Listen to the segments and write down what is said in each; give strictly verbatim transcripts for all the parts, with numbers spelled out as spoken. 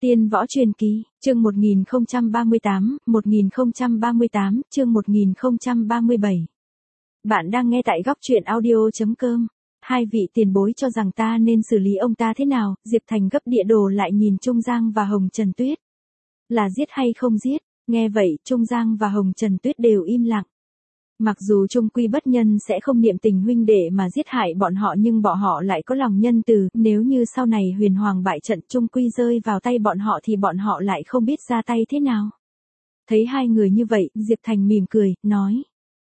Tiên võ truyền kỳ, chương một nghìn không trăm ba mươi tám, một nghìn không trăm ba mươi tám, chương một nghìn không trăm ba mươi bảy. Bạn đang nghe tại góc truyện audio chấm com. Hai vị tiền bối cho rằng ta nên xử lý ông ta thế nào? Diệp Thành gấp địa đồ lại nhìn Trung Giang và Hồng Trần Tuyết. Là giết hay không giết? Nghe vậy, Trung Giang và Hồng Trần Tuyết đều im lặng. Mặc dù trung quy bất nhân sẽ không niệm tình huynh đệ mà giết hại bọn họ, nhưng bọn họ lại có lòng nhân từ, nếu như sau này huyền hoàng bại trận trung quy rơi vào tay bọn họ thì bọn họ lại không biết ra tay thế nào. Thấy hai người như vậy, Diệp Thành mỉm cười, nói.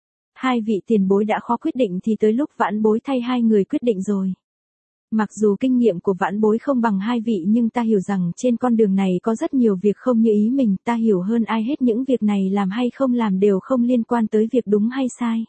Hai vị tiền bối đã khó quyết định thì tới lúc vãn bối thay hai người quyết định rồi. Mặc dù kinh nghiệm của vãn bối không bằng hai vị, nhưng ta hiểu rằng trên con đường này có rất nhiều việc không như ý mình, ta hiểu hơn ai hết những việc này làm hay không làm đều không liên quan tới việc đúng hay sai.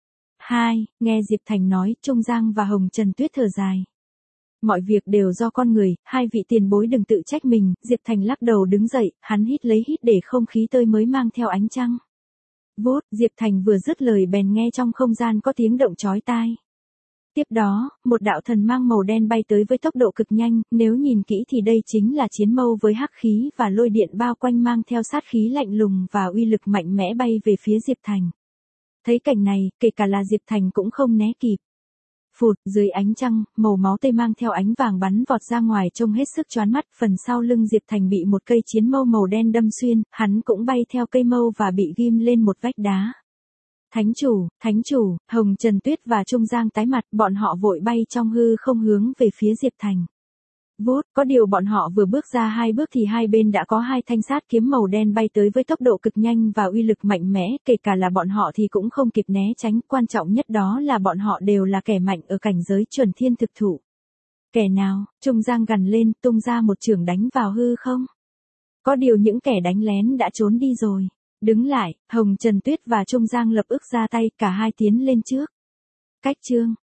Hai, nghe Diệp Thành nói, Trung Giang và Hồng Trần Tuyết thở dài. Mọi việc đều do con người, hai vị tiền bối đừng tự trách mình. Diệp Thành lắc đầu đứng dậy, hắn hít lấy hít để không khí tươi mới mang theo ánh trăng. Vốt, Diệp Thành vừa dứt lời bèn nghe trong không gian có tiếng động chói tai. Tiếp đó, một đạo thần mang màu đen bay tới với tốc độ cực nhanh, nếu nhìn kỹ thì đây chính là chiến mâu với hắc khí và lôi điện bao quanh, mang theo sát khí lạnh lùng và uy lực mạnh mẽ bay về phía Diệp Thành. Thấy cảnh này, kể cả là Diệp Thành cũng không né kịp. Phụt, dưới ánh trăng, màu máu tươi mang theo ánh vàng bắn vọt ra ngoài trông hết sức choáng mắt, phần sau lưng Diệp Thành bị một cây chiến mâu màu đen đâm xuyên, hắn cũng bay theo cây mâu và bị ghim lên một vách đá. Thánh chủ, thánh chủ, Hồng Trần Tuyết và Trung Giang tái mặt, bọn họ vội bay trong hư không hướng về phía Diệp Thành. Vốt, có điều bọn họ vừa bước ra hai bước thì hai bên đã có hai thanh sát kiếm màu đen bay tới với tốc độ cực nhanh và uy lực mạnh mẽ, kể cả là bọn họ thì cũng không kịp né tránh, quan trọng nhất đó là bọn họ đều là kẻ mạnh ở cảnh giới chuẩn thiên thực thụ. Kẻ nào? Trung Giang gằn lên, tung ra một chưởng đánh vào hư không. Có điều những kẻ đánh lén đã trốn đi rồi. Đứng lại, Hồng Trần Tuyết và Trung Giang lập ức ra tay, cả hai tiến lên trước. Cách chương,